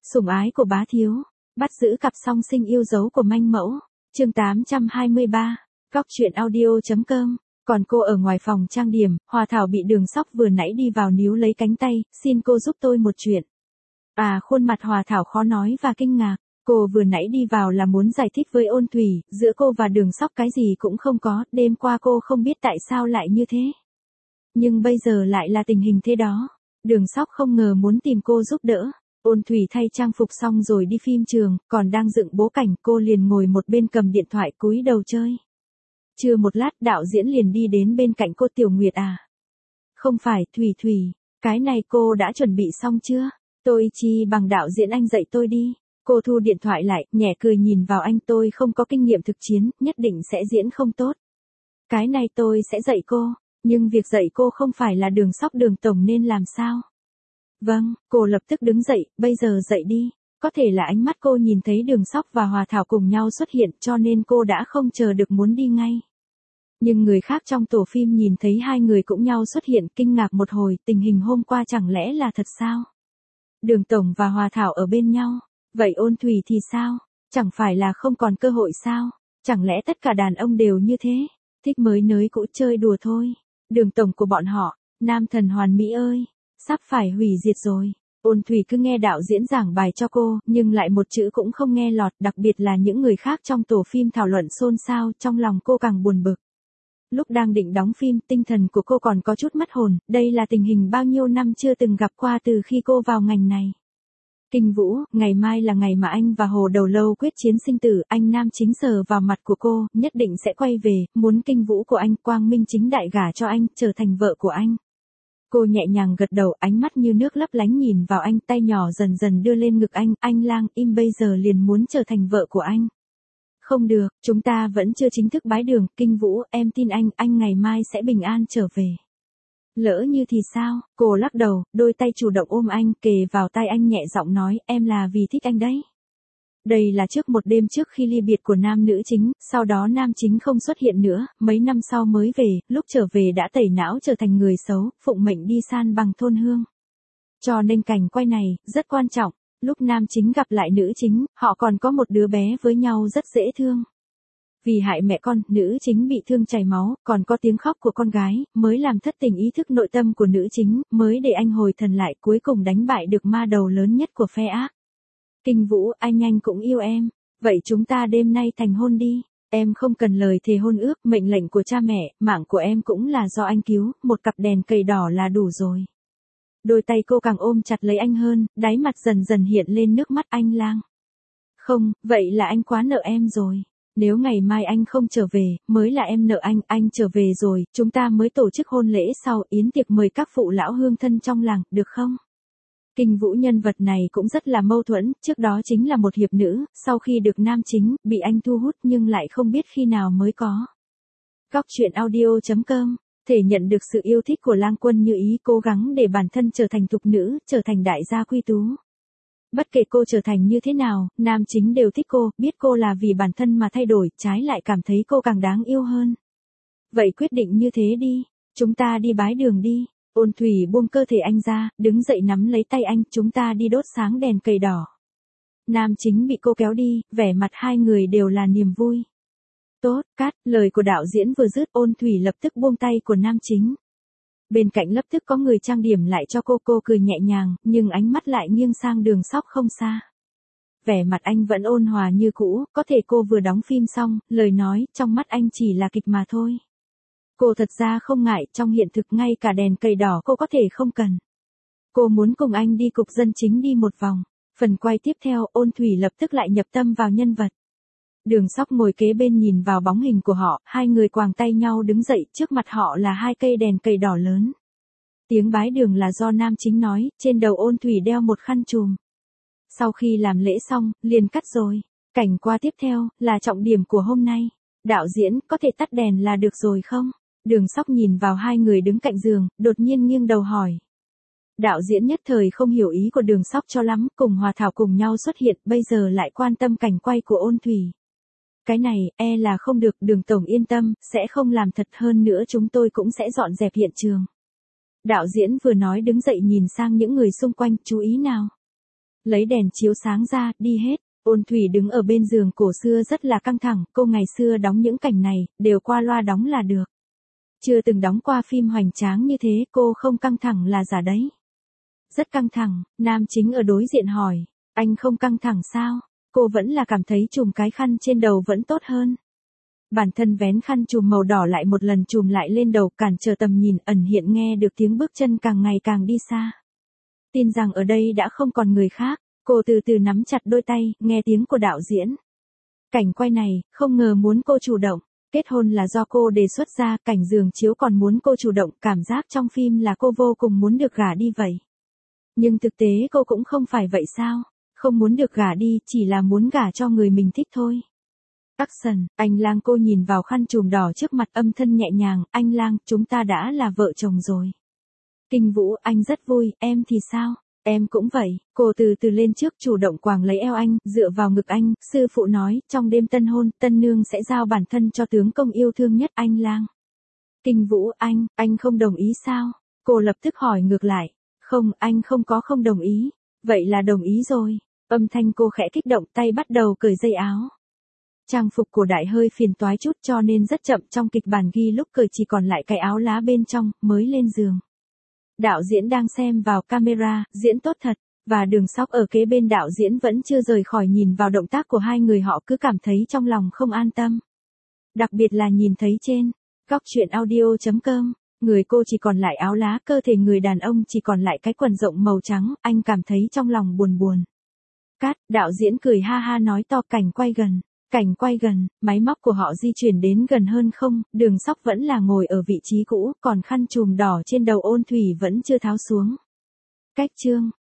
Sủng ái của bá thiếu, bắt giữ cặp song sinh yêu dấu của manh mẫu, chương 823, góc truyện audio.com. Còn cô ở ngoài phòng trang điểm, Hòa Thảo bị Đường Sóc vừa nãy đi vào níu lấy cánh tay, xin cô giúp tôi một chuyện. Khuôn mặt Hòa Thảo khó nói và kinh ngạc, cô vừa nãy đi vào là muốn giải thích với Ôn Thủy, giữa cô và Đường Sóc cái gì cũng không có, đêm qua cô không biết tại sao lại như thế. Nhưng bây giờ lại là tình hình thế đó, Đường Sóc không ngờ muốn tìm cô giúp đỡ. Ôn Thủy thay trang phục xong rồi đi phim trường, còn đang dựng bố cảnh, cô liền ngồi một bên cầm điện thoại cúi đầu chơi. Chưa một lát đạo diễn liền đi đến bên cạnh cô. Tiểu Nguyệt à? Không phải, Thủy Thủy, cái này cô đã chuẩn bị xong chưa? Tôi chi bằng đạo diễn anh dạy tôi đi. Cô thu điện thoại lại, nhẹ cười nhìn vào anh. Tôi không có kinh nghiệm thực chiến, nhất định sẽ diễn không tốt. Cái này tôi sẽ dạy cô, nhưng việc dạy cô không phải là Đường Sóc Đường tổng nên làm sao? Vâng, cô lập tức đứng dậy, bây giờ dậy đi. Có thể là ánh mắt cô nhìn thấy Đường Sóc và Hòa Thảo cùng nhau xuất hiện cho nên cô đã không chờ được muốn đi ngay. Nhưng người khác trong tổ phim nhìn thấy hai người cũng nhau xuất hiện kinh ngạc một hồi, tình hình hôm qua chẳng lẽ là thật sao? Đường Tổng và Hòa Thảo ở bên nhau, vậy Ôn Thủy thì sao? Chẳng phải là không còn cơ hội sao? Chẳng lẽ tất cả đàn ông đều như thế? Thích mới nới cũ chơi đùa thôi. Đường Tổng của bọn họ, nam thần hoàn mỹ ơi, sắp phải hủy diệt rồi. Ôn Thủy cứ nghe đạo diễn giảng bài cho cô, nhưng lại một chữ cũng không nghe lọt, đặc biệt là những người khác trong tổ phim thảo luận xôn xao, trong lòng cô càng buồn bực. Lúc đang định đóng phim, tinh thần của cô còn có chút mất hồn, đây là tình hình bao nhiêu năm chưa từng gặp qua từ khi cô vào ngành này. Kinh Vũ, ngày mai là ngày mà anh và Hồ Đầu Lâu quyết chiến sinh tử, anh nam chính sờ vào mặt của cô, nhất định sẽ quay về, muốn Kinh Vũ của anh quang minh chính đại gả cho anh, trở thành vợ của anh. Cô nhẹ nhàng gật đầu, ánh mắt như nước lấp lánh nhìn vào anh, tay nhỏ dần dần đưa lên ngực anh Lang, im bây giờ liền muốn trở thành vợ của anh. Không được, chúng ta vẫn chưa chính thức bái đường, Kinh Vũ, em tin anh ngày mai sẽ bình an trở về. Lỡ như thì sao? Cô lắc đầu, đôi tay chủ động ôm anh, kề vào tai anh nhẹ giọng nói, em là vì thích anh đấy. Đây là trước một đêm trước khi ly biệt của nam nữ chính, sau đó nam chính không xuất hiện nữa, mấy năm sau mới về, lúc trở về đã tẩy não trở thành người xấu, phụng mệnh đi san bằng thôn hương. Cho nên cảnh quay này, rất quan trọng, lúc nam chính gặp lại nữ chính, họ còn có một đứa bé với nhau rất dễ thương. Vì hại mẹ con, nữ chính bị thương chảy máu, còn có tiếng khóc của con gái, mới làm thất tình ý thức nội tâm của nữ chính, mới để anh hồi thần lại, cuối cùng đánh bại được ma đầu lớn nhất của phe ác. Kinh Vũ, anh cũng yêu em, vậy chúng ta đêm nay thành hôn đi, em không cần lời thề hôn ước, mệnh lệnh của cha mẹ, mạng của em cũng là do anh cứu, một cặp đèn cầy đỏ là đủ rồi. Đôi tay cô càng ôm chặt lấy anh hơn, đáy mặt dần dần hiện lên nước mắt. Anh Lang. Không, vậy là anh quá nợ em rồi. Nếu ngày mai anh không trở về, mới là em nợ anh trở về rồi, chúng ta mới tổ chức hôn lễ sau, yến tiệc mời các phụ lão hương thân trong làng, được không? Kinh Vũ nhân vật này cũng rất là mâu thuẫn, trước đó chính là một hiệp nữ, sau khi được nam chính, bị anh thu hút nhưng lại không biết khi nào mới có. Góc truyện audio.com, thể nhận được sự yêu thích của Lang Quân Như Ý, cố gắng để bản thân trở thành thục nữ, trở thành đại gia quý tú. Bất kể cô trở thành như thế nào, nam chính đều thích cô, biết cô là vì bản thân mà thay đổi, trái lại cảm thấy cô càng đáng yêu hơn. Vậy quyết định như thế đi, chúng ta đi bái đường đi. Ôn Thủy buông cơ thể anh ra, đứng dậy nắm lấy tay anh, chúng ta đi đốt sáng đèn cầy đỏ. Nam chính bị cô kéo đi, vẻ mặt hai người đều là niềm vui. Tốt, cắt, lời của đạo diễn vừa dứt, Ôn Thủy lập tức buông tay của nam chính. Bên cạnh lập tức có người trang điểm lại cho cô cười nhẹ nhàng, nhưng ánh mắt lại nghiêng sang Đường Sóc không xa. Vẻ mặt anh vẫn ôn hòa như cũ, có thể cô vừa đóng phim xong, lời nói, trong mắt anh chỉ là kịch mà thôi. Cô thật ra không ngại, trong hiện thực ngay cả đèn cầy đỏ cô có thể không cần. Cô muốn cùng anh đi cục dân chính đi một vòng. Phần quay tiếp theo, Ôn Thủy lập tức lại nhập tâm vào nhân vật. Đường Sóc ngồi kế bên nhìn vào bóng hình của họ, hai người quàng tay nhau đứng dậy, trước mặt họ là hai cây đèn cầy đỏ lớn. Tiếng bái đường là do nam chính nói, trên đầu Ôn Thủy đeo một khăn trùm. Sau khi làm lễ xong, liền cắt rồi. Cảnh qua tiếp theo, là trọng điểm của hôm nay. Đạo diễn, có thể tắt đèn là được rồi không? Đường Sóc nhìn vào hai người đứng cạnh giường, đột nhiên nghiêng đầu hỏi. Đạo diễn nhất thời không hiểu ý của Đường Sóc cho lắm, cùng Hòa Thảo cùng nhau xuất hiện, bây giờ lại quan tâm cảnh quay của Ôn Thủy. Cái này, là không được, Đường Tổng yên tâm, sẽ không làm thật, hơn nữa chúng tôi cũng sẽ dọn dẹp hiện trường. Đạo diễn vừa nói đứng dậy nhìn sang những người xung quanh, chú ý nào. Lấy đèn chiếu sáng ra, đi hết. Ôn Thủy đứng ở bên giường cổ xưa rất là căng thẳng, cô ngày xưa đóng những cảnh này, đều qua loa đóng là được. Chưa từng đóng qua phim hoành tráng như thế, cô không căng thẳng là giả đấy. Rất căng thẳng, nam chính ở đối diện hỏi, anh không căng thẳng sao? Cô vẫn là cảm thấy chùm cái khăn trên đầu vẫn tốt hơn. Bản thân vén khăn chùm màu đỏ lại một lần chùm lại lên đầu, cản trở tầm nhìn, ẩn hiện nghe được tiếng bước chân càng ngày càng đi xa. Tin rằng ở đây đã không còn người khác, cô từ từ nắm chặt đôi tay, nghe tiếng của đạo diễn. Cảnh quay này, không ngờ muốn cô chủ động, kết hôn là do cô đề xuất ra, cảnh giường chiếu còn muốn cô chủ động, cảm giác trong phim là cô vô cùng muốn được gả đi vậy. Nhưng thực tế cô cũng không phải vậy sao, không muốn được gả đi, chỉ là muốn gả cho người mình thích thôi. Action, anh Lang, cô nhìn vào khăn chùm đỏ trước mặt, âm thanh nhẹ nhàng, anh Lang, chúng ta đã là vợ chồng rồi. Kinh Vũ, anh rất vui, em thì sao? Em cũng vậy. Cô từ từ lên trước, chủ động quàng lấy eo anh, dựa vào ngực anh, sư phụ nói, trong đêm tân hôn, tân nương sẽ giao bản thân cho tướng công yêu thương nhất, anh Lang. Kinh Vũ, anh không đồng ý sao? Cô lập tức hỏi ngược lại. Không, anh không đồng ý. Vậy là đồng ý rồi. Âm thanh cô khẽ kích động, tay bắt đầu cởi dây áo. Trang phục cổ đại hơi phiền toái chút cho nên rất chậm, trong kịch bản ghi lúc cởi chỉ còn lại cái áo lá bên trong, mới lên giường. Đạo diễn đang xem vào camera, diễn tốt thật, và Đường Sóc ở kế bên đạo diễn vẫn chưa rời khỏi nhìn vào động tác của hai người, họ cứ cảm thấy trong lòng không an tâm. Đặc biệt là nhìn thấy trên góc truyện audio.com, người cô chỉ còn lại áo lá, cơ thể người đàn ông chỉ còn lại cái quần rộng màu trắng, anh cảm thấy trong lòng buồn buồn. Cát, đạo diễn cười ha ha nói to, cảnh quay gần. Cảnh quay gần, máy móc của họ di chuyển đến gần hơn không, Đường Sóc vẫn là ngồi ở vị trí cũ, còn khăn chùm đỏ trên đầu Ôn Thủy vẫn chưa tháo xuống. Cách chương